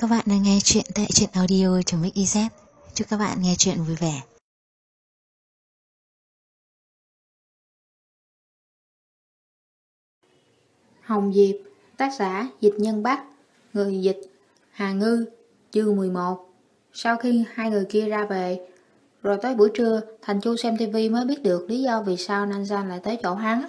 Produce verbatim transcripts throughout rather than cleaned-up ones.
Các bạn đang nghe chuyện tại truyện audio.mix.iz. Chúc các bạn nghe chuyện vui vẻ. Hồng Diệp, tác giả Dịch Nhân Bắc, người dịch Hà Ngư, chương mười một. Sau khi hai người kia ra về, rồi tới buổi trưa, Thành Chu xem tivi mới biết được lý do vì sao Nanzan lại tới chỗ hắn.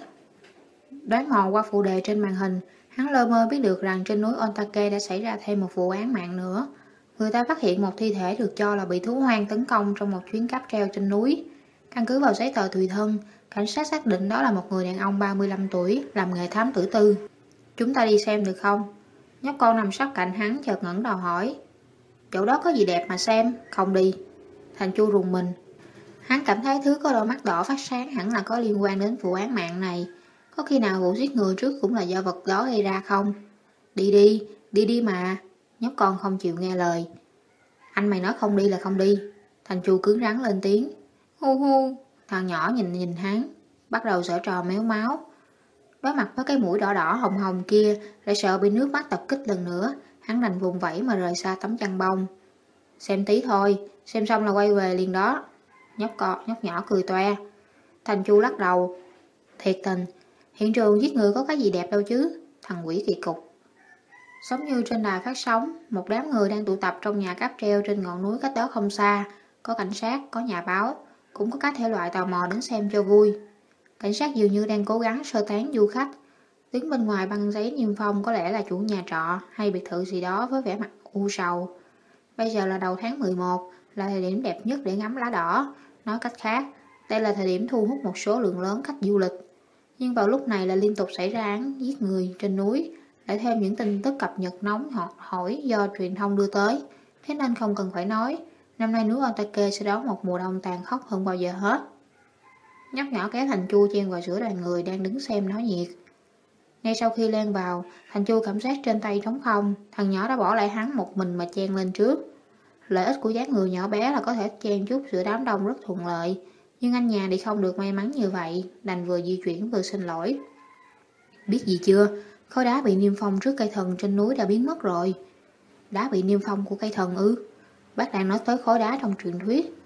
Đoán mò qua phụ đề trên màn hình, hắn lơ mơ biết được rằng trên núi Ontake đã xảy ra thêm một vụ án mạng nữa. Người ta phát hiện một thi thể được cho là bị thú hoang tấn công trong một chuyến cáp treo trên núi. Căn cứ vào giấy tờ tùy thân, cảnh sát xác định đó là một người đàn ông ba mươi lăm tuổi, làm nghề thám tử tư. Chúng ta đi xem được không? Nhóc con nằm sát cạnh hắn chợt ngẩng đầu hỏi. Chỗ đó có gì đẹp mà xem, không đi. Thành Chu rùng mình. Hắn cảm thấy thứ có đôi mắt đỏ phát sáng hẳn là có liên quan đến vụ án mạng này. Có khi nào vụ giết người trước cũng là do vật đó gây ra không? Đi đi, đi đi mà. Nhóc con không chịu nghe lời. Anh mày nói không đi là không đi. Thành Chu cứng rắn lên tiếng. Hu hu. Thằng nhỏ nhìn nhìn hắn, bắt đầu giở trò méo máu. Đối mặt với cái mũi đỏ đỏ hồng hồng kia, lại sợ bị nước mắt tập kích lần nữa, hắn đành vùng vẫy mà rời xa tấm chăn bông. Xem tí thôi, xem xong là quay về liền đó. Nhóc cọ, nhóc nhỏ cười toe. Thành Chu lắc đầu. Thiệt tình, hiện trường giết người có cái gì đẹp đâu chứ, thằng quỷ kỳ cục. Giống như trên đài phát sóng, một đám người đang tụ tập trong nhà cáp treo trên ngọn núi cách đó không xa. Có cảnh sát, có nhà báo, cũng có các thể loại tò mò đến xem cho vui. Cảnh sát dường như đang cố gắng sơ tán du khách. Đứng bên ngoài băng giấy niêm phong có lẽ là chủ nhà trọ hay biệt thự gì đó với vẻ mặt u sầu. Bây giờ là đầu tháng mười một, là thời điểm đẹp nhất để ngắm lá đỏ. Nói cách khác, đây là thời điểm thu hút một số lượng lớn khách du lịch. Nhưng vào lúc này là liên tục xảy ra án giết người trên núi, lại thêm những tin tức cập nhật nóng hỏi do truyền thông đưa tới. Thế nên không cần phải nói, năm nay núi Ontake sẽ đón một mùa đông tàn khốc hơn bao giờ hết. Nhóc nhỏ kéo Thành Chu chen vào giữa đoàn người đang đứng xem náo nhiệt. Ngay sau khi len vào, Thành Chu cảm giác trên tay trống không, thằng nhỏ đã bỏ lại hắn một mình mà chen lên trước. Lợi ích của dáng người nhỏ bé là có thể chen chút giữa đám đông rất thuận lợi, nhưng anh nhà thì không được may mắn như vậy, đành vừa di chuyển vừa xin lỗi. Biết gì chưa, khối đá bị niêm phong trước cây thần trên núi đã biến mất rồi. Đá bị niêm phong của cây thần ư? Bác đang nói tới khối đá trong truyền thuyết.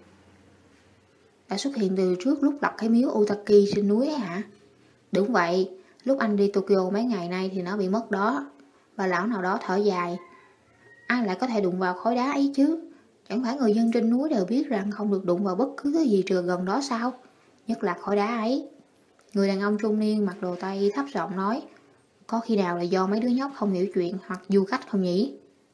Đã xuất hiện từ trước lúc lập cái miếu Utaki trên núi ấy hả? Đúng vậy, lúc anh đi Tokyo mấy ngày nay thì nó bị mất đó. Bà lão nào đó thở dài. Ai lại có thể đụng vào khối đá ấy chứ? Chẳng phải người dân trên núi đều biết rằng không được đụng vào bất cứ thứ gì trừ gần đó sao? Nhất là khối đá ấy. Người đàn ông trung niên mặc đồ tây thấp giọng nói. Có khi nào là do mấy đứa nhóc không hiểu chuyện hoặc du khách không nhỉ?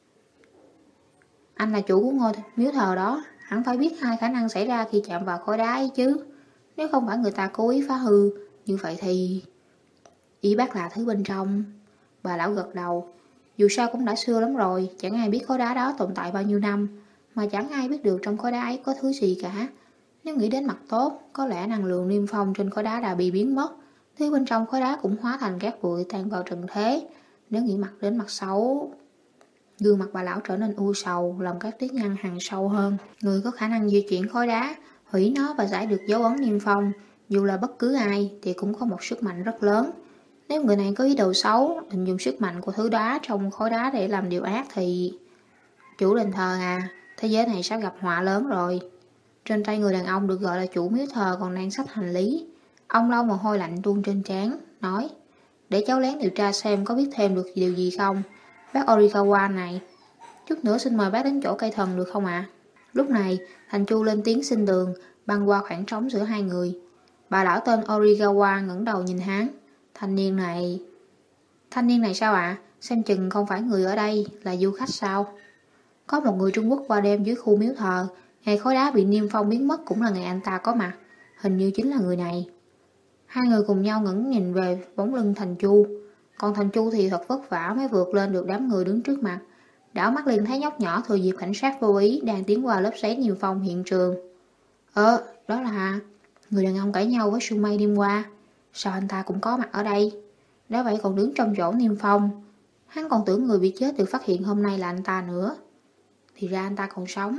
Anh là chủ của ngôi miếu thờ đó, hẳn phải biết hai khả năng xảy ra khi chạm vào khối đá ấy chứ. Nếu không phải người ta cố ý phá hư, như vậy thì... Ý bác là thứ bên trong. Bà lão gật đầu. Dù sao cũng đã xưa lắm rồi, chẳng ai biết khối đá đó tồn tại bao nhiêu năm, mà chẳng ai biết được trong khối đá ấy có thứ gì cả. Nếu nghĩ đến mặt tốt, có lẽ năng lượng niêm phong trên khối đá đã bị biến mất, thứ bên trong khối đá cũng hóa thành cát bụi tan vào trần thế. Nếu nghĩ mặt đến mặt xấu... Gương mặt bà lão trở nên u sầu, lòng các tiết nhăn hằn sâu hơn. Người có khả năng di chuyển khối đá, hủy nó và giải được dấu ấn niêm phong, dù là bất cứ ai thì cũng có một sức mạnh rất lớn. Nếu người này có ý đồ xấu, định dùng sức mạnh của thứ đá trong khối đá để làm điều ác thì... Chủ đền thờ à, thế giới này sắp gặp họa lớn rồi. Trên tay người đàn ông được gọi là chủ miếu thờ còn đang xách hành lý. Ông lau mồ hôi lạnh tuôn trên trán, nói: Để cháu lén điều tra xem có biết thêm được điều gì không. Bác Orikawa này, chút nữa xin mời bác đến chỗ cây thần được không ạ? À? Lúc này, Thành Chu lên tiếng xin đường, băng qua khoảng trống giữa hai người. Bà lão tên Orikawa ngẩng đầu nhìn hắn. Thanh niên này... Thanh niên này sao ạ? À? Xem chừng không phải người ở đây, là du khách sao? Có một người Trung Quốc qua đêm dưới khu miếu thờ, ngày khối đá bị niêm phong biến mất cũng là ngày anh ta có mặt. Hình như chính là người này. Hai người cùng nhau ngẩng nhìn về bóng lưng Thành Chu. Còn Thành Chu thì thật vất vả mới vượt lên được đám người đứng trước mặt. Đảo mắt liền thấy nhóc nhỏ thừa dịp cảnh sát vô ý đang tiến qua lớp giấy niêm phong hiện trường. Ờ, đó là... Người đàn ông cãi nhau với Sumei đêm qua. Sao anh ta cũng có mặt ở đây? Đã vậy còn đứng trong chỗ niêm phong. Hắn còn tưởng người bị chết được phát hiện hôm nay là anh ta nữa. Thì ra anh ta còn sống.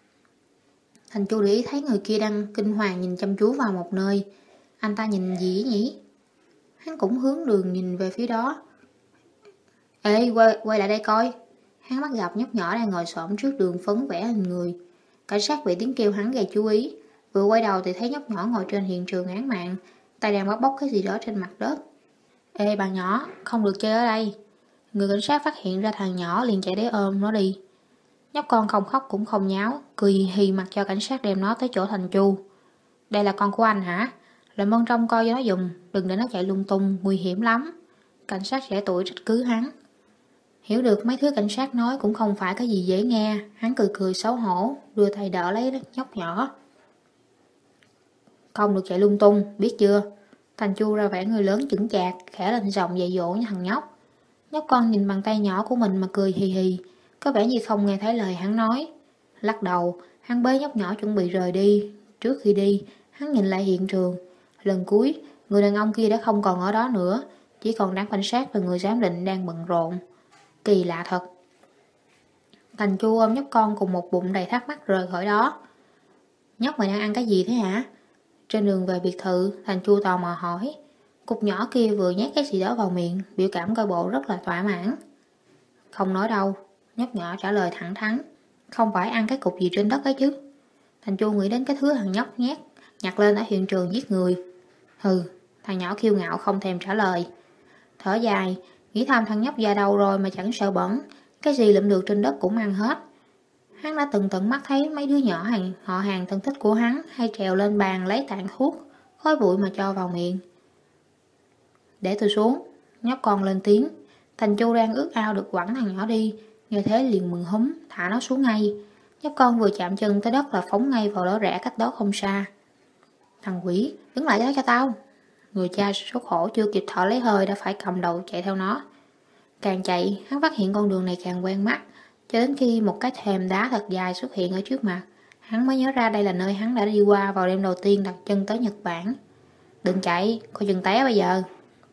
Thành Chu để ý thấy người kia đang kinh hoàng nhìn chăm chú vào một nơi. Anh ta nhìn gì nhỉ? Hắn cũng hướng đường nhìn về phía đó. Ê, quay, quay lại đây coi. Hắn bắt gặp nhóc nhỏ đang ngồi xổm trước đường phấn vẽ hình người. Cảnh sát bị tiếng kêu hắn gây chú ý, vừa quay đầu thì thấy nhóc nhỏ ngồi trên hiện trường án mạng, tay đang bắt bóc cái gì đó trên mặt đất. Ê bạn nhỏ, không được chơi ở đây. Người cảnh sát phát hiện ra thằng nhỏ liền chạy đến ôm nó đi. Nhóc con không khóc cũng không nháo, cười hì hì mặc cho cảnh sát đem nó tới chỗ Thành Chu. Đây là con của anh hả? Làm ơn trông coi cho nó giùm, đừng để nó chạy lung tung, nguy hiểm lắm. Cảnh sát trẻ tuổi trách cứ hắn. Hiểu được mấy thứ cảnh sát nói cũng không phải cái gì dễ nghe, hắn cười cười xấu hổ, đưa tay đỡ lấy nhóc nhỏ. Không được chạy lung tung, biết chưa? Thành Chu ra vẻ người lớn chững chạc, khẽ lên giọng dạy dỗ như thằng nhóc. Nhóc con nhìn bàn tay nhỏ của mình mà cười hì hì, có vẻ như không nghe thấy lời hắn nói. Lắc đầu, hắn bế nhóc nhỏ chuẩn bị rời đi. Trước khi đi, hắn nhìn lại hiện trường. Lần cuối, người đàn ông kia đã không còn ở đó nữa, chỉ còn đám cảnh sát và người giám định đang bận rộn. Kỳ lạ thật. Thành Chu ôm nhóc con cùng một bụng đầy thắc mắc rời khỏi đó. Nhóc mày đang ăn cái gì thế hả? Trên đường về biệt thự, Thành Chu tò mò hỏi. Cục nhỏ kia vừa nhét cái gì đó vào miệng, biểu cảm coi bộ rất là thỏa mãn. Không nói đâu, nhóc nhỏ trả lời thẳng thắn. Không phải ăn cái cục gì trên đất ấy chứ. Thành Chu nghĩ đến cái thứ thằng nhóc nhét nhặt lên ở hiện trường giết người. Hừ, thằng nhỏ kiêu ngạo không thèm trả lời. Thở dài, nghĩ thầm thằng nhóc già đầu rồi mà chẳng sợ bẩn, cái gì lượm được trên đất cũng ăn hết. Hắn đã từng tận mắt thấy mấy đứa nhỏ hàng họ hàng thân thích của hắn hay trèo lên bàn lấy tàn thuốc, khói bụi mà cho vào miệng. Để tôi xuống, nhóc con lên tiếng. Thành Chu đang ước ao được quẳng thằng nhỏ đi, như thế liền mừng húm, thả nó xuống ngay. Nhóc con vừa chạm chân tới đất là phóng ngay vào lỗ rẽ cách đó không xa. Thằng quỷ, đứng lại đó cho tao. Người cha số khổ chưa kịp thở lấy hơi đã phải cầm đầu chạy theo nó. Càng chạy, hắn phát hiện con đường này càng quen mắt, cho đến khi một cái thềm đá thật dài xuất hiện ở trước mặt, hắn mới nhớ ra đây là nơi hắn đã đi qua vào đêm đầu tiên đặt chân tới Nhật Bản. Đừng chạy, coi chừng té bây giờ.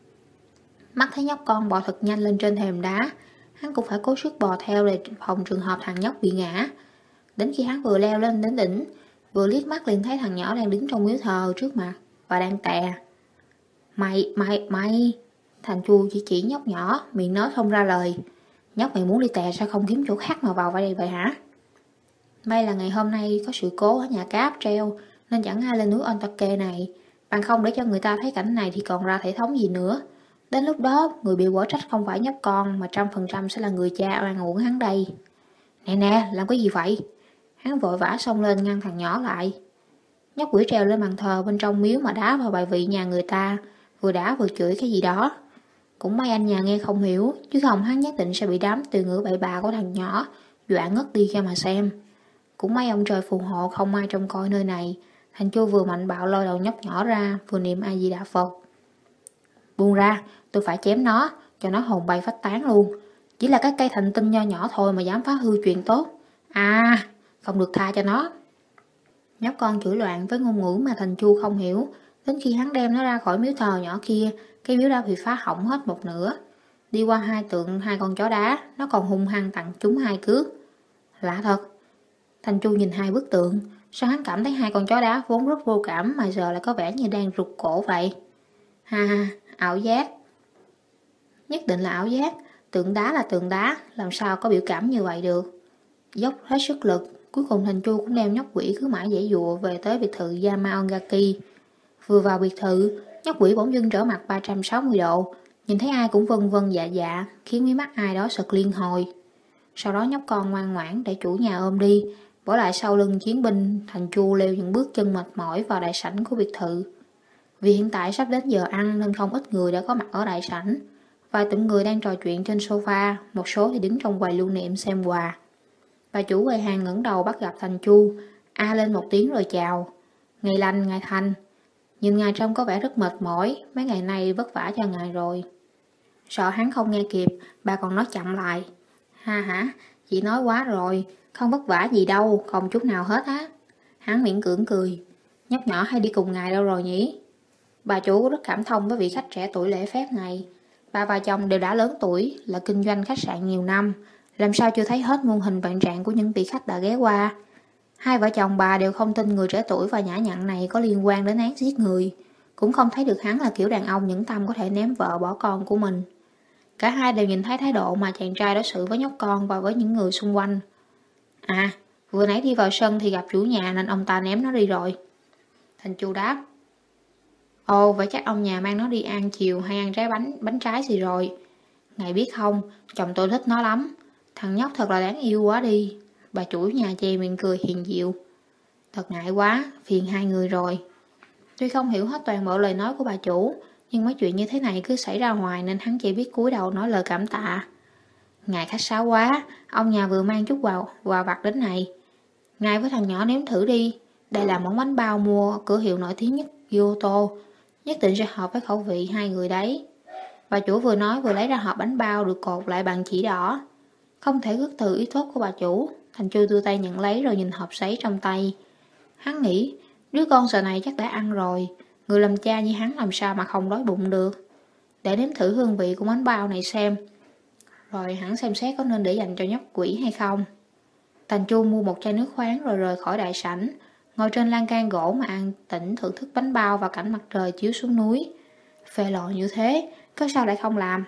Mắt thấy nhóc con bò thật nhanh lên trên thềm đá, hắn cũng phải cố sức bò theo để phòng trường hợp thằng nhóc bị ngã. Đến khi hắn vừa leo lên đến đỉnh, vừa liếc mắt liền thấy thằng nhỏ đang đứng trong miếu thờ trước mặt và đang tè. Mày, mày, mày... Thành Chu chỉ chỉ nhóc nhỏ, miệng nói không ra lời. Nhóc mày muốn đi tè sao không kiếm chỗ khác mà vào vào đây vậy hả? May là ngày hôm nay có sự cố ở nhà cáp treo nên chẳng ai lên núi Ontake này. Bằng không để cho người ta thấy cảnh này thì còn ra thể thống gì nữa. Đến lúc đó, người bị quở trách không phải nhóc con mà trăm phần trăm sẽ là người cha oan uổng hắn đây. Nè nè, làm cái gì vậy? Hắn vội vã xông lên ngăn thằng nhỏ lại. Nhóc quỷ trèo lên bàn thờ bên trong miếu mà đá vào bài vị nhà người ta, vừa đá vừa chửi cái gì đó. Cũng may anh nhà nghe không hiểu, chứ không hắn nhất định sẽ bị đám từ ngữ bậy bạ của thằng nhỏ dọa ngất đi ra mà xem. Cũng may ông trời phù hộ không ai trông coi nơi này. Thành Chu vừa mạnh bạo lôi đầu nhóc nhỏ ra, vừa niệm A Di Đà Phật. Buông ra, tôi phải chém nó, cho nó hồn bay phách tán luôn. Chỉ là cái cây thành tinh nho nhỏ thôi mà dám phá hư chuyện tốt. À, không được tha cho nó. Nhóc con chửi loạn với ngôn ngữ mà Thành Chu không hiểu. Đến khi hắn đem nó ra khỏi miếu thờ nhỏ kia, cái miếu đã bị phá hỏng hết một nửa. Đi qua hai tượng hai con chó đá, nó còn hung hăng tặng chúng hai cước. Lạ thật. Thành Chu nhìn hai bức tượng, sao hắn cảm thấy hai con chó đá vốn rất vô cảm mà giờ lại có vẻ như đang rụt cổ vậy. Ha ha, ảo giác. Nhất định là ảo giác, tượng đá là tượng đá, làm sao có biểu cảm như vậy được. Dốc hết sức lực, cuối cùng Thành Chu cũng đem nhóc quỷ cứ mãi giãy dụa về tới biệt thự Yamaongaki. Vừa vào biệt thự, nhóc quỷ bỗng dưng trở mặt ba trăm sáu mươi độ, nhìn thấy ai cũng vân vân dạ dạ, khiến mí mắt ai đó sực liên hồi. Sau đó nhóc con ngoan ngoãn để chủ nhà ôm đi, bỏ lại sau lưng chiến binh. Thành Chu leo những bước chân mệt mỏi vào đại sảnh của biệt thự. Vì hiện tại sắp đến giờ ăn nên không ít người đã có mặt ở đại sảnh. Vài tụm người đang trò chuyện trên sofa, một số thì đứng trong quầy lưu niệm xem quà. Bà chủ quầy hàng ngẩng đầu bắt gặp Thành Chu, a lên một tiếng rồi chào. Ngày lành, ngày thành. Nhìn ngài trông có vẻ rất mệt mỏi, mấy ngày nay vất vả cho ngài rồi. Sợ hắn không nghe kịp, bà còn nói chậm lại. Ha hả, chị nói quá rồi, không vất vả gì đâu, không chút nào hết á. Hắn miễn cưỡng cười. Nhóc nhỏ hay đi cùng ngài đâu rồi nhỉ? Bà chủ rất cảm thông với vị khách trẻ tuổi lễ phép này. Bà và chồng đều đã lớn tuổi, là kinh doanh khách sạn nhiều năm, làm sao chưa thấy hết muôn hình vạn trạng của những vị khách đã ghé qua. Hai vợ chồng bà đều không tin người trẻ tuổi và nhã nhặn này có liên quan đến án giết người, cũng không thấy được hắn là kiểu đàn ông nhẫn tâm có thể ném vợ bỏ con của mình. Cả hai đều nhìn thấy thái độ mà chàng trai đối xử với nhóc con và với những người xung quanh. À, vừa nãy đi vào sân thì gặp chủ nhà nên ông ta ném nó đi rồi. Thành Chu đáp. Ồ, vậy chắc ông nhà mang nó đi ăn chiều hay ăn trái bánh, bánh trái gì rồi. Ngài biết không, chồng tôi thích nó lắm. Thằng nhóc thật là đáng yêu quá đi. Bà chủ nhà chê miệng cười hiền dịu. Thật ngại quá, phiền hai người rồi. Tuy không hiểu hết toàn bộ lời nói của bà chủ, nhưng mấy chuyện như thế này cứ xảy ra hoài nên hắn chỉ biết cúi đầu nói lời cảm tạ. Ngài khách sáo quá, ông nhà vừa mang chút quà, quà vặt đến này. Ngài với thằng nhỏ nếm thử đi. Đây là món bánh bao mua cửa hiệu nổi tiếng nhất Kyoto. Nhất định sẽ hợp với khẩu vị hai người đấy. Bà chủ vừa nói vừa lấy ra hộp bánh bao được cột lại bằng chỉ đỏ. Không thể khước từ ý tốt của bà chủ, Thành Chu đưa tay nhận lấy rồi nhìn hộp sấy trong tay. Hắn nghĩ, đứa con giờ này chắc đã ăn rồi. Người làm cha như hắn làm sao mà không đói bụng được. Để nếm thử hương vị của bánh bao này xem. Rồi hắn xem xét có nên để dành cho nhóc quỷ hay không. Thành Chu mua một chai nước khoáng rồi rời khỏi đại sảnh. Ngồi trên lan can gỗ mà ăn tĩnh thưởng thức bánh bao và cảnh mặt trời chiếu xuống núi. Phê lòi như thế, có sao lại không làm?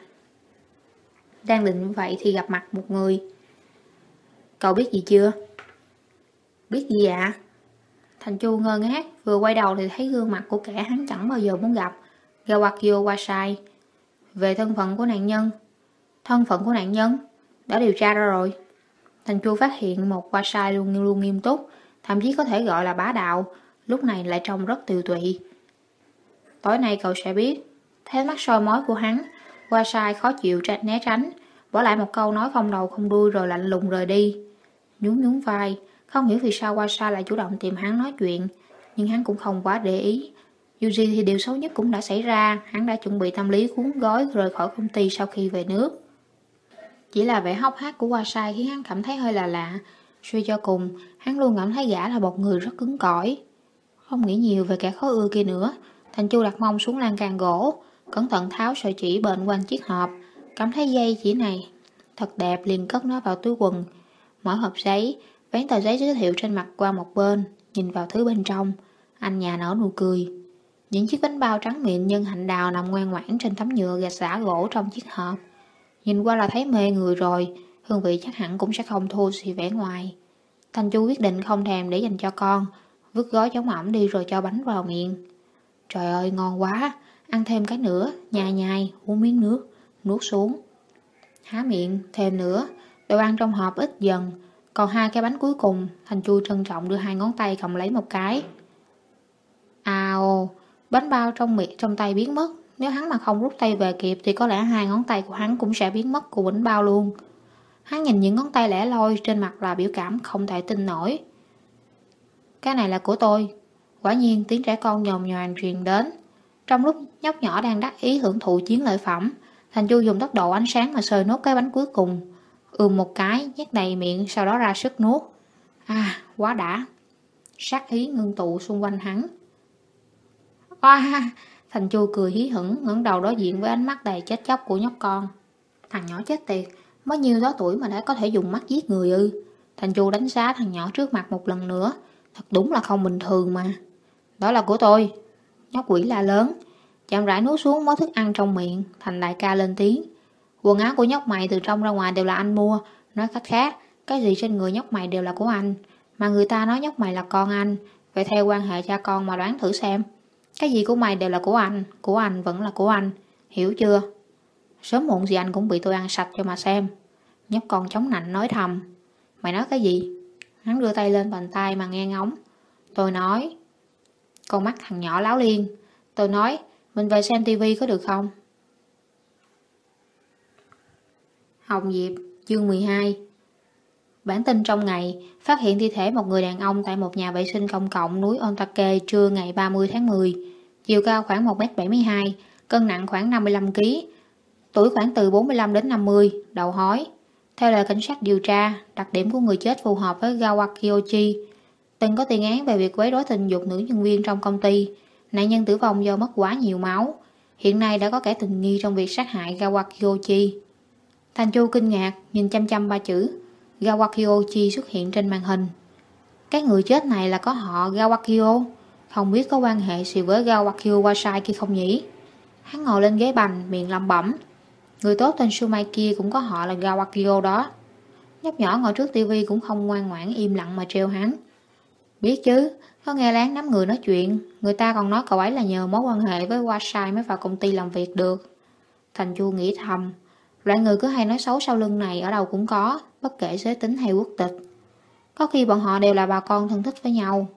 Đang định vậy thì gặp mặt một người. Cậu biết gì chưa? Biết gì ạ? Thành Chu ngơ ngác, vừa quay đầu thì thấy gương mặt của kẻ hắn chẳng bao giờ muốn gặp. Gawakyo Wasai. Về thân phận của nạn nhân. Thân phận của nạn nhân? Đã điều tra ra rồi. Thành Chu phát hiện một Wasai luôn luôn nghiêm túc, thậm chí có thể gọi là bá đạo, lúc này lại trông rất tiều tụy. Tối nay cậu sẽ biết. Thấy mắt soi mói của hắn, Wasai khó chịu né tránh, bỏ lại một câu nói không đầu không đuôi rồi lạnh lùng rời đi. Nhún nhún vai, không hiểu vì sao Wasai lại chủ động tìm hắn nói chuyện, nhưng hắn cũng không quá để ý. Dù gì thì điều xấu nhất cũng đã xảy ra, hắn đã chuẩn bị tâm lý cuốn gói rời khỏi công ty sau khi về nước. Chỉ là vẻ hốc hác của Wasai khiến hắn cảm thấy hơi là lạ. Suy cho cùng, hắn luôn cảm thấy gã là một người rất cứng cỏi. Không nghĩ nhiều về kẻ khó ưa kia nữa, Thành Chu đặt mông xuống lan can gỗ, cẩn thận tháo sợi chỉ bện quanh chiếc hộp, cảm thấy dây chỉ này thật đẹp liền cất nó vào túi quần. Mở hộp giấy, vén tờ giấy giới thiệu trên mặt qua một bên, nhìn vào thứ bên trong, anh nhà nở nụ cười. Những chiếc bánh bao trắng mịn nhân hạnh đào nằm ngoan ngoãn trên tấm nhựa gạch xả gỗ trong chiếc hộp. Nhìn qua là thấy mê người rồi, hương vị chắc hẳn cũng sẽ không thua gì vẻ ngoài. Thành Chu quyết định không thèm để dành cho con, vứt gói chống ẩm đi rồi cho bánh vào miệng. Trời ơi ngon quá, ăn thêm cái nữa, nhai nhai, uống miếng nước, nuốt xuống. Há miệng, thêm nữa, đồ ăn trong hộp ít dần, còn hai cái bánh cuối cùng, Thành Chu trân trọng đưa hai ngón tay cầm lấy một cái. Ào, bánh bao trong miệng trong tay biến mất, nếu hắn mà không rút tay về kịp thì có lẽ hai ngón tay của hắn cũng sẽ biến mất của bánh bao luôn. Hắn nhìn những ngón tay lẻ loi trên mặt là biểu cảm không thể tin nổi. Cái này là của tôi. Quả nhiên tiếng trẻ con nhồm nhoàng truyền đến. Trong lúc nhóc nhỏ đang đắc ý hưởng thụ chiến lợi phẩm, Thành Chu dùng tốc độ ánh sáng mà sơi nốt cái bánh cuối cùng. Ừm một cái, nhét đầy miệng, sau đó ra sức nuốt. À, quá đã. Sát khí ngưng tụ xung quanh hắn. Oa, Thành Chu cười hí hửng, ngẩng đầu đối diện với ánh mắt đầy chết chóc của nhóc con. Thằng nhỏ chết tiệt, mới nhiêu đó tuổi mà đã có thể dùng mắt giết người ư? Thành Chu đánh giá thằng nhỏ trước mặt một lần nữa. Thật đúng là không bình thường mà. Đó là của tôi. Nhóc quỷ la lớn, chậm rãi nuốt xuống mớ thức ăn trong miệng. Thành đại ca lên tiếng. Quần áo của nhóc mày từ trong ra ngoài đều là anh mua. Nói cách khác, cái gì trên người nhóc mày đều là của anh. Mà người ta nói nhóc mày là con anh. Vậy theo quan hệ cha con mà đoán thử xem. Cái gì của mày đều là của anh. Của anh vẫn là của anh. Hiểu chưa? Sớm muộn gì anh cũng bị tôi ăn sạch cho mà xem. Nhóc con chống nạnh nói thầm. Mày nói cái gì? Hắn đưa tay lên bàn tay mà nghe ngóng. Tôi nói. Con mắt thằng nhỏ láo liên. Tôi nói, mình về xem tivi có được không? Hồng Diệp, chương mười hai. Bản tin trong ngày, phát hiện thi thể một người đàn ông tại một nhà vệ sinh công cộng núi Ontake trưa ngày ba mươi tháng mười. Chiều cao khoảng một mét bảy mươi hai, cân nặng khoảng năm mươi lăm ki lô gam, tuổi khoảng từ bốn mươi lăm đến năm mươi, đầu hói. Theo lời cảnh sát điều tra, đặc điểm của người chết phù hợp với Gawakyochi, từng có tiền án về việc quấy rối tình dục nữ nhân viên trong công ty. Nạn nhân tử vong do mất quá nhiều máu. Hiện nay đã có kẻ tình nghi trong việc sát hại Gawakyochi. Thành Chu kinh ngạc nhìn chăm chăm ba chữ Gawakyochi xuất hiện trên màn hình. Cái người chết này là có họ Gawakyo, không biết có quan hệ gì với Gawakyo Wasai kia không nhỉ? Hắn ngồi lên ghế bành, miệng lẩm bẩm. Người tốt tên Sumai kia cũng có họ là Gawakio đó. Nhóc nhỏ ngồi trước tivi cũng không ngoan ngoãn im lặng mà trêu hắn. Biết chứ, có nghe lén đám người nói chuyện, người ta còn nói cậu ấy là nhờ mối quan hệ với Wasai mới vào công ty làm việc được. Thành Chu nghĩ thầm, loại người cứ hay nói xấu sau lưng này ở đâu cũng có, bất kể giới tính hay quốc tịch. Có khi bọn họ đều là bà con thân thích với nhau.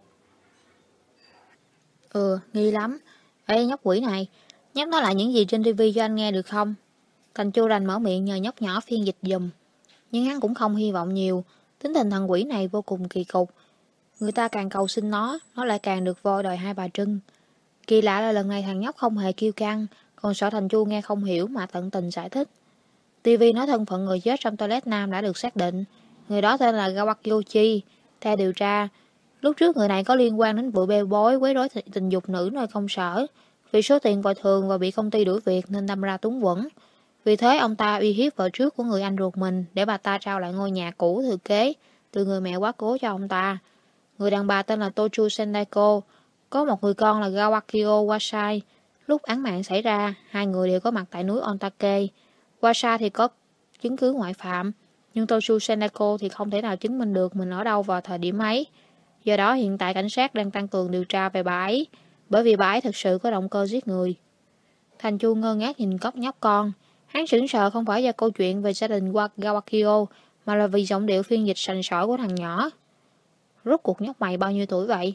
Ừ, nghi lắm. Ê nhóc quỷ này, nhắc nói lại những gì trên tivi cho anh nghe được không? Thành Chu đành mở miệng nhờ nhóc nhỏ phiên dịch giùm. Nhưng hắn cũng không hy vọng nhiều, tính tình thằng quỷ này vô cùng kỳ cục. Người ta càng cầu xin nó, nó lại càng được voi đòi hai bà trưng. Kỳ lạ là lần này thằng nhóc không hề kêu căng, còn sợ Thành Chu nghe không hiểu mà tận tình giải thích. ti vi nói thân phận người chết trong toilet nam đã được xác định. Người đó tên là Gawakio Chi. Theo điều tra, lúc trước người này có liên quan đến vụ bê bối quấy rối tình dục nữ nơi công sở. Vì số tiền bồi thường và bị công ty đuổi việc nên đâm ra túng quẫn. Vì thế ông ta uy hiếp vợ trước của người anh ruột mình để bà ta trao lại ngôi nhà cũ thừa kế từ người mẹ quá cố cho ông ta. Người đàn bà tên là Tochu Sendaiko, có một người con là Gawakio Wasai. Lúc án mạng xảy ra, hai người đều có mặt tại núi Ontake. Wasai thì có chứng cứ ngoại phạm, nhưng Tochu Sendaiko thì không thể nào chứng minh được mình ở đâu vào thời điểm ấy. Do đó hiện tại cảnh sát đang tăng cường điều tra về bà ấy, bởi vì bà ấy thực sự có động cơ giết người. Thành Chu ngơ ngác nhìn cốc nhóc con. Hắn sững sờ không phải do câu chuyện về gia đình Gawakio, mà là vì giọng điệu phiên dịch sành sỏi của thằng nhỏ. Rốt cuộc nhóc mày bao nhiêu tuổi vậy?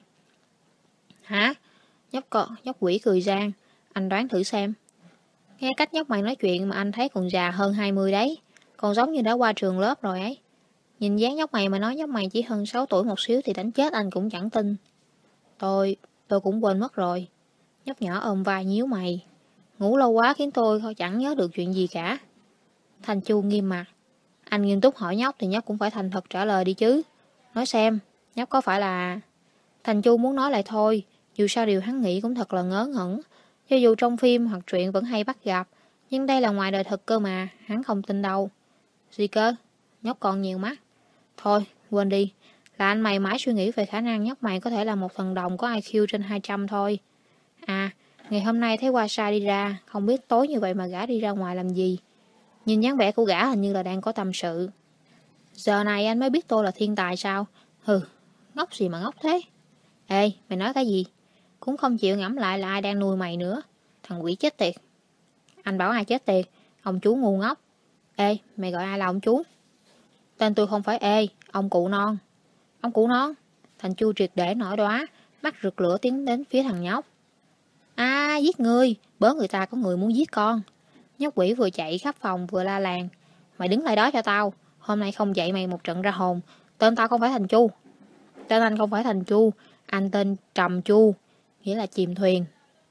Hả? Nhóc con, nhóc quỷ cười gian. Anh đoán thử xem. Nghe cách nhóc mày nói chuyện mà anh thấy còn già hơn hai mươi đấy. Còn giống như đã qua trường lớp rồi ấy. Nhìn dáng nhóc mày mà nói nhóc mày chỉ hơn sáu tuổi một xíu thì đánh chết anh cũng chẳng tin. Tôi, tôi cũng quên mất rồi. Nhóc nhỏ ôm vai nhíu mày. Ngủ lâu quá khiến tôi chẳng nhớ được chuyện gì cả. Thành Chu nghiêm mặt. Anh nghiêm túc hỏi nhóc thì nhóc cũng phải thành thật trả lời đi chứ. Nói xem, nhóc có phải là... Thành Chu muốn nói lại thôi, dù sao điều hắn nghĩ cũng thật là ngớ ngẩn. Cho dù trong phim hoặc truyện vẫn hay bắt gặp, nhưng đây là ngoài đời thật cơ mà, hắn không tin đâu. Gì cơ? Nhóc còn nhiều mắt. Thôi, quên đi, là anh mày mãi suy nghĩ về khả năng nhóc mày có thể là một thần đồng có i kiu trên hai trăm thôi. À, ngày hôm nay thấy Wasai đi ra, không biết tối như vậy mà gã đi ra ngoài làm gì. Nhìn dáng vẻ của gã hình như là đang có tâm sự. Giờ này anh mới biết tôi là thiên tài sao? Hừ, ngốc gì mà ngốc thế? Ê, mày nói cái gì? Cũng không chịu ngẫm lại là ai đang nuôi mày nữa. Thằng quỷ chết tiệt. Anh bảo ai chết tiệt? Ông chú ngu ngốc. Ê, mày gọi ai là ông chú? Tên tôi không phải Ê, ông cụ non. Ông cụ non? Thành Chu triệt để nổi đoá, mắt rực lửa tiến đến phía thằng nhóc. À, giết người, bớ người ta có người muốn giết con. Nhóc quỷ vừa chạy khắp phòng vừa la làng. Mày đứng lại đó cho tao, hôm nay không dạy mày một trận ra hồn. Tên tao không phải Thành Chu. Tên anh không phải Thành Chu, anh tên Trầm Chu, nghĩa là chìm thuyền.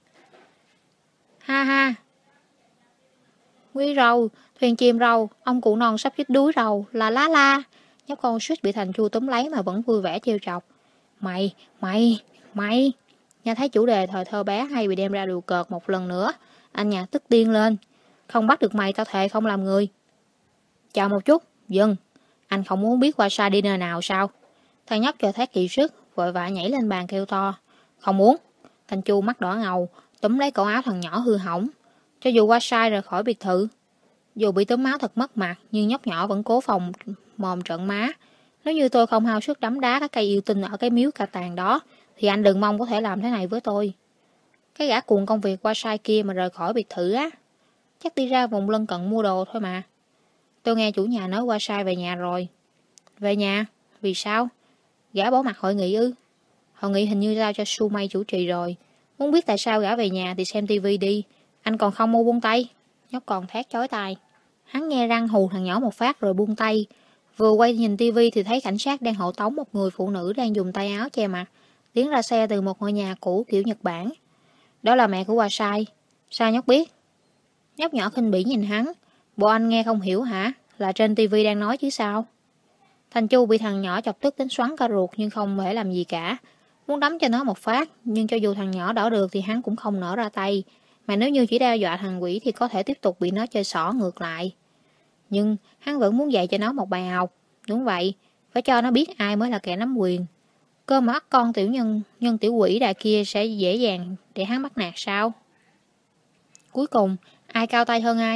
Ha ha. Nguy rầu, thuyền chìm rầu, ông cụ non sắp chết đuối rầu, là lá la. Nhóc con suýt bị Thành Chu túm lấy mà vẫn vui vẻ trêu chọc. Mày, mày, mày. Nghe thấy chủ đề thời thơ bé hay bị đem ra đùa cợt một lần nữa, anh nhà tức điên lên. Không bắt được mày tao thề không làm người. Chào một chút, dừng. Anh không muốn biết Wasai đi nơi nào sao? Thằng nhóc cho thấy kỳ sức, vội vã nhảy lên bàn kêu to. Không muốn. Thành Chu mắt đỏ ngầu, túm lấy cổ áo thằng nhỏ hư hỏng. Cho dù Wasai rời khỏi biệt thự, dù bị túm máu thật mất mặt, nhưng nhóc nhỏ vẫn cố phòng mồm trợn má. Nếu như tôi không hao sức đấm đá cái cây yêu tinh ở cái miếu ca tàng đó, thì anh đừng mong có thể làm thế này với tôi. Cái gã cuồng công việc Wasai kia mà rời khỏi biệt thự á, chắc đi ra vùng lân cận mua đồ thôi mà. Tôi nghe chủ nhà nói Wasai về nhà rồi. Về nhà? Vì sao? Gã bỏ mặt hội nghị ư? Hội nghị hình như giao cho Sumai chủ trì rồi. Muốn biết tại sao gã về nhà thì xem tivi đi. Anh còn không mua buông tay. Nhóc còn thét chói tai. Hắn nghe răng hù thằng nhỏ một phát rồi buông tay. Vừa quay nhìn tivi thì thấy cảnh sát đang hộ tống một người phụ nữ đang dùng tay áo che mặt tiến ra xe từ một ngôi nhà cũ kiểu Nhật Bản. Đó là mẹ của Wasai. Sao nhóc biết? Nhóc nhỏ khinh bỉ nhìn hắn. Bộ anh nghe không hiểu hả? Là trên tivi đang nói chứ sao? Thành Chu bị thằng nhỏ chọc tức đến xoắn cả ruột nhưng không thể làm gì cả. Muốn đấm cho nó một phát, nhưng cho dù thằng nhỏ đỡ được thì hắn cũng không nở ra tay. Mà nếu như chỉ đe dọa thằng quỷ thì có thể tiếp tục bị nó chơi xỏ ngược lại. Nhưng hắn vẫn muốn dạy cho nó một bài học. Đúng vậy, phải cho nó biết ai mới là kẻ nắm quyền. Cơ mà bắt con tiểu nhân, nhân tiểu quỷ đà kia sẽ dễ dàng để hắn bắt nạt sao? Cuối cùng, ai cao tay hơn ai?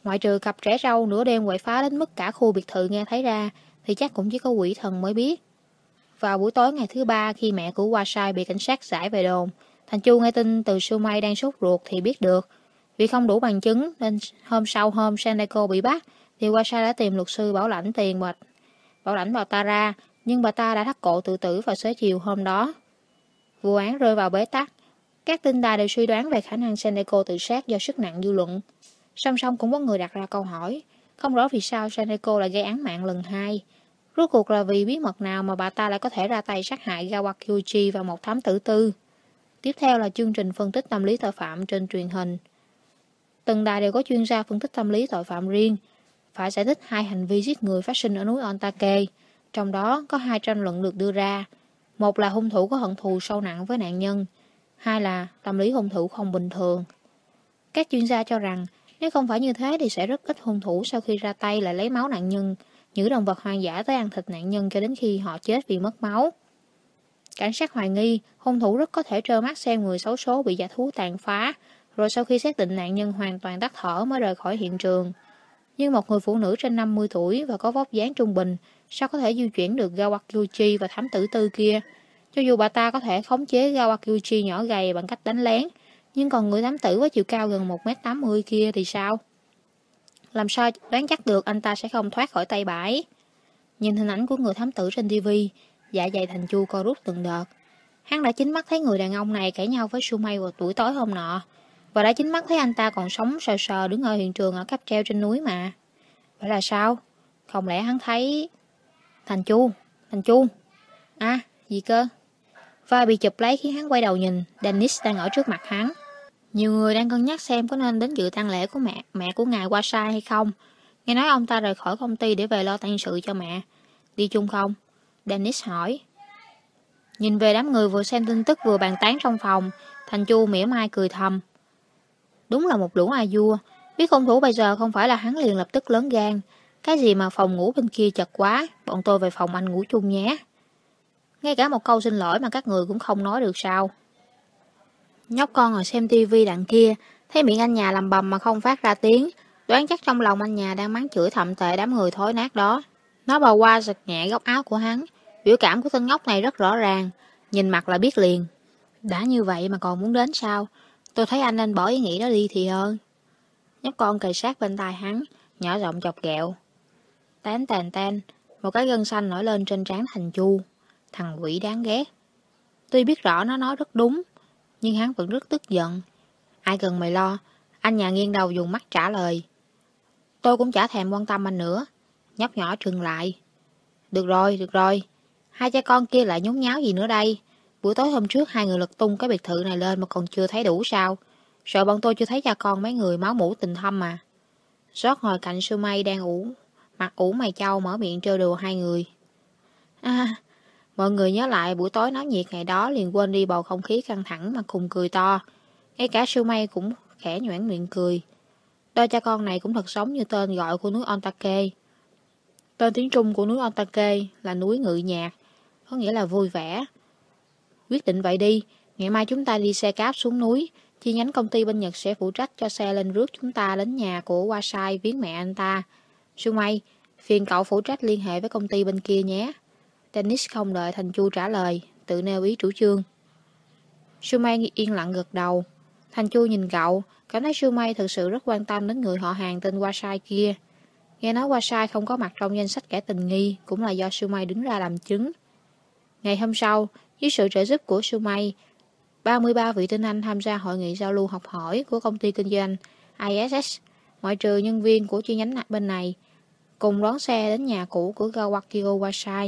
Ngoại trừ cặp trẻ râu nửa đêm quậy phá đến mức cả khu biệt thự nghe thấy ra, thì chắc cũng chỉ có quỷ thần mới biết. Vào buổi tối ngày thứ ba, khi mẹ của Wasai bị cảnh sát giải về đồn, Thành Chu nghe tin từ Sumai đang sốt ruột thì biết được. Vì không đủ bằng chứng nên hôm sau hôm Seneko bị bắt, thì Wasai đã tìm luật sư bảo lãnh tiền bạch bảo lãnh bà ta ra, nhưng bà ta đã thắt cổ tự tử vào xế chiều hôm đó. Vụ án rơi vào bế tắc. Các tin đài đều suy đoán về khả năng Seneko tự sát do sức nặng dư luận. Song song cũng có người đặt ra câu hỏi, không rõ vì sao Seneko lại gây án mạng lần hai. Rốt cuộc là vì bí mật nào mà bà ta lại có thể ra tay sát hại Kawakiuchi và một thám tử tư. Tiếp theo là chương trình phân tích tâm lý tội phạm trên truyền hình. Từng đài đều có chuyên gia phân tích tâm lý tội phạm riêng, phải giải thích hai hành vi giết người phát sinh ở núi Ontake. Trong đó có hai tranh luận được đưa ra. Một là hung thủ có hận thù sâu nặng với nạn nhân, hai là tâm lý hung thủ không bình thường. Các chuyên gia cho rằng nếu không phải như thế thì sẽ rất ít hung thủ sau khi ra tay lại lấy máu nạn nhân, những động vật hoang dã tới ăn thịt nạn nhân cho đến khi họ chết vì mất máu. Cảnh sát hoài nghi hung thủ rất có thể trơ mắt xem người xấu số bị dã thú tàn phá, rồi sau khi xác định nạn nhân hoàn toàn tắt thở mới rời khỏi hiện trường. Nhưng một người phụ nữ trên năm mươi tuổi và có vóc dáng trung bình sao có thể di chuyển được Kawakiuchi và thám tử tư kia? Cho dù bà ta có thể khống chế Kawakiuchi nhỏ gầy bằng cách đánh lén, nhưng còn người thám tử với chiều cao gần một mét tám mươi kia thì sao? Làm sao đoán chắc được anh ta sẽ không thoát khỏi tay bãi? Nhìn hình ảnh của người thám tử trên ti vi, dạ dày Thành Chu co rút từng đợt. Hắn đã chính mắt thấy người đàn ông này cãi nhau với Sumai vào buổi tối hôm nọ, và đã chính mắt thấy anh ta còn sống sờ sờ đứng ở hiện trường ở cáp treo trên núi mà. Vậy là sao? Không lẽ hắn thấy... Thành Chu, Thành Chu. À, gì cơ? Vai bị chụp lấy khiến hắn quay đầu nhìn, Dennis đang ở trước mặt hắn. Nhiều người đang cân nhắc xem có nên đến dự tang lễ của mẹ mẹ của ngài Wasai hay không. Nghe nói ông ta rời khỏi công ty để về lo tang sự cho mẹ. Đi chung không? Dennis hỏi. Nhìn về đám người vừa xem tin tức vừa bàn tán trong phòng, Thành Chu mỉa mai cười thầm. Đúng là một lũ a vua. Biết hung thủ bây giờ không phải là hắn liền lập tức lớn gan. Cái gì mà phòng ngủ bên kia chật quá, bọn tôi về phòng anh ngủ chung nhé. Ngay cả một câu xin lỗi mà các người cũng không nói được sao? Nhóc con ngồi xem tivi đằng kia, thấy miệng anh nhà lầm bầm mà không phát ra tiếng, đoán chắc trong lòng anh nhà đang mắng chửi thậm tệ đám người thối nát đó. Nó bò qua giật nhẹ góc áo của hắn, biểu cảm của tên ngốc này rất rõ ràng, nhìn mặt là biết liền. Đã như vậy mà còn muốn đến sao? Tôi thấy anh nên bỏ ý nghĩ đó đi thì hơn. Nhóc con kề sát bên tai hắn, nhỏ giọng chọc ghẹo. Tán tàn tan, một cái gân xanh nổi lên trên trán Thành Chu. Thằng quỷ đáng ghét. Tuy biết rõ nó nói rất đúng, nhưng hắn vẫn rất tức giận. Ai cần mày lo? Anh nhà nghiêng đầu dùng mắt trả lời. Tôi cũng chả thèm quan tâm anh nữa. Nhóc nhỏ trừng lại. Được rồi, được rồi. Hai cha con kia lại nhốn nháo gì nữa đây? Buổi tối hôm trước hai người lật tung cái biệt thự này lên mà còn chưa thấy đủ sao? Sợ bọn tôi chưa thấy cha con mấy người máu mủ tình thâm mà. George ngồi cạnh Sumai đang ủ mặt ủ mày trâu mở miệng trêu đùa hai người. À, mọi người nhớ lại buổi tối náo nhiệt ngày đó liền quên đi bầu không khí căng thẳng mà cùng cười to. Ngay cả Sumai cũng khẽ nhoẻn miệng cười. Đôi cha con này cũng thật giống như tên gọi của núi Ontake. Tên tiếng Trung của núi Ontake là núi ngự nhạc, có nghĩa là vui vẻ. Quyết định vậy đi, ngày mai chúng ta đi xe cáp xuống núi, chi nhánh công ty bên Nhật sẽ phụ trách cho xe lên rước chúng ta đến nhà của Wasai viếng mẹ anh ta. Sumai, phiền cậu phụ trách liên hệ với công ty bên kia nhé. Dennis không đợi Thành Chu trả lời, tự nêu ý chủ trương. Sumai yên lặng gật đầu. Thành Chu nhìn cậu, cảm thấy Sumai thực sự rất quan tâm đến người họ hàng tên Wasai kia. Nghe nói Wasai không có mặt trong danh sách kẻ tình nghi cũng là do Sumai đứng ra làm chứng. Ngày hôm sau, dưới sự trợ giúp của Sumai, ba mươi ba vị tinh Anh tham gia hội nghị giao lưu học hỏi của công ty kinh doanh i ét ét, ngoại trừ nhân viên của chi nhánh bên này, cùng đón xe đến nhà cũ của Kawakio Wasai.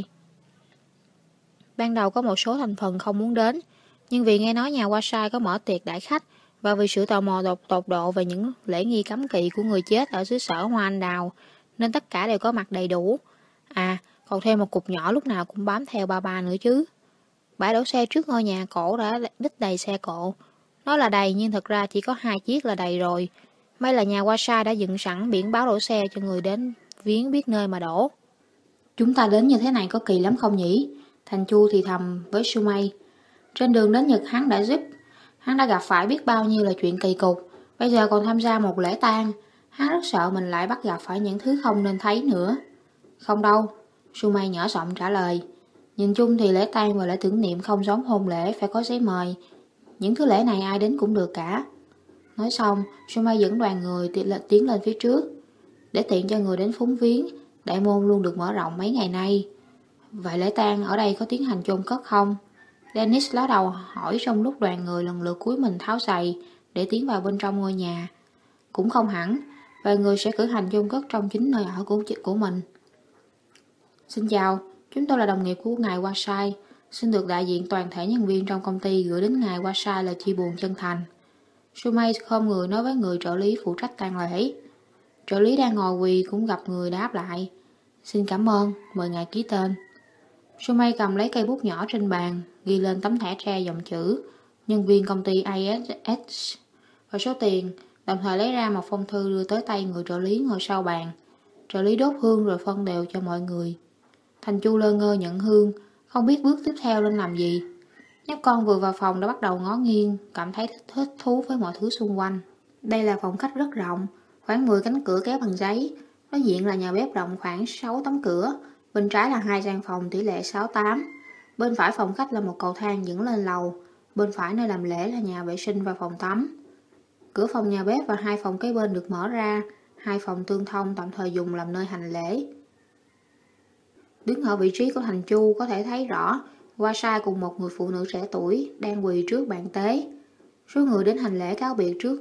Ban đầu có một số thành phần không muốn đến, nhưng vì nghe nói nhà Wasai có mở tiệc đãi khách và vì sự tò mò đột tột độ về những lễ nghi cấm kỵ của người chết ở xứ sở Hoa Anh Đào, nên tất cả đều có mặt đầy đủ. À, còn thêm một cục nhỏ lúc nào cũng bám theo ba ba nữa chứ. Bãi đổ xe trước ngôi nhà cổ đã đích đầy xe cộ. Nói là đầy nhưng thật ra chỉ có hai chiếc là đầy rồi. May là nhà Wasai đã dựng sẵn biển báo đổ xe cho người đến viếng biết nơi mà đổ. Chúng ta đến như thế này có kỳ lắm không nhỉ? Thành Chu thì thầm với Sumai. Trên đường đến Nhật hắn đã giúp. Hắn đã gặp phải biết bao nhiêu là chuyện kỳ cục. Bây giờ còn tham gia một lễ tang. Hắn rất sợ mình lại bắt gặp phải những thứ không nên thấy nữa. Không đâu, Sumay nhỏ giọng trả lời. Nhìn chung thì lễ tang và lễ tưởng niệm không giống hôn lễ phải có giấy mời. Những thứ lễ này ai đến cũng được cả. Nói xong, Sumay dẫn đoàn người tiến lên phía trước. Để tiện cho người đến phúng viếng, đại môn luôn được mở rộng mấy ngày nay. Vậy lễ tang ở đây có tiến hành chôn cất không? Dennis ló đầu hỏi trong lúc đoàn người lần lượt cúi mình tháo giày để tiến vào bên trong ngôi nhà. Cũng không hẳn, vài người sẽ cử hành chôn cất trong chính nơi ở của, của mình. Xin chào, chúng tôi là đồng nghiệp của ngài Wasai. Xin được đại diện toàn thể nhân viên trong công ty gửi đến ngài Wasai lời chia buồn chân thành. Sumay khom người nói với người trợ lý phụ trách tang lễ. Trợ lý đang ngồi quỳ cũng gặp người đáp lại. Xin cảm ơn, mời ngài ký tên. Sumay cầm lấy cây bút nhỏ trên bàn, ghi lên tấm thẻ tre dòng chữ nhân viên công ty a ét ét và số tiền, đồng thời lấy ra một phong thư đưa tới tay người trợ lý ngồi sau bàn. Trợ lý đốt hương rồi phân đều cho mọi người. Thành Chu lơ ngơ nhận hương, không biết bước tiếp theo nên làm gì. Nhóc con vừa vào phòng đã bắt đầu ngó nghiêng, cảm thấy thích, thích thú với mọi thứ xung quanh. Đây là phòng khách rất rộng, khoảng mười cánh cửa kéo bằng giấy. Đối diện là nhà bếp rộng khoảng sáu tấm cửa. Bên trái là hai gian phòng tỷ lệ sáu tám. Bên phải phòng khách là một cầu thang dẫn lên lầu. Bên phải nơi làm lễ là nhà vệ sinh và phòng tắm. Cửa phòng nhà bếp và hai phòng kế bên được mở ra. Hai phòng tương thông tạm thời dùng làm nơi hành lễ. Đứng ở vị trí của Thành Chu có thể thấy rõ Wasai cùng một người phụ nữ trẻ tuổi đang quỳ trước bàn tế. Số người đến hành lễ cáo biệt trước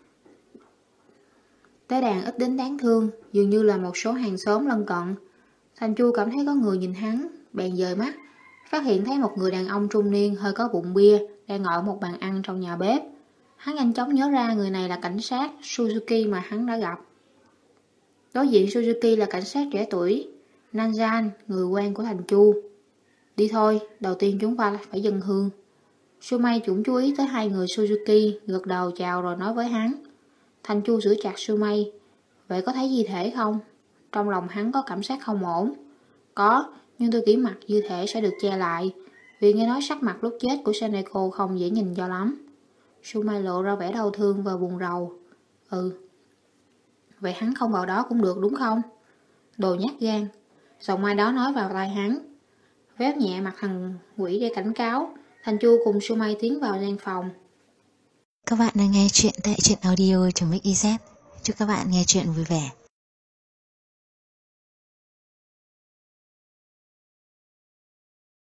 tế đàn ít đến đáng thương, dường như là một số hàng xóm lân cận. Thành Chu cảm thấy có người nhìn hắn, bèn dời mắt, phát hiện thấy một người đàn ông trung niên hơi có bụng bia đang ngồi ở một bàn ăn trong nhà bếp. Hắn nhanh chóng nhớ ra người này là cảnh sát Suzuki mà hắn đã gặp. Đối diện Suzuki là cảnh sát trẻ tuổi, Nanjan, người quen của Thành Chu. Đi thôi, đầu tiên chúng ta phải dâng hương. Sumay cũng chú ý tới hai người Suzuki, gật đầu chào rồi nói với hắn. Thành Chu giữ chặt Sumay. Vậy có thấy di thể không? Trong lòng hắn có cảm giác không ổn. Có, nhưng tôi nghĩ mặt di thể sẽ được che lại, vì nghe nói sắc mặt lúc chết của Seneko không dễ nhìn cho lắm. Sumay lộ ra vẻ đau thương và buồn rầu. Ừ. Vậy hắn không vào đó cũng được đúng không? Đồ nhát gan. Giọng ai đó nói vào tai hắn. Véo nhẹ mặt thằng quỷ để cảnh cáo. Thành Chu cùng Sumay tiến vào gian phòng. Các bạn đang nghe chuyện tại truyện audio chấm ích i zét. Chúc các bạn nghe chuyện vui vẻ.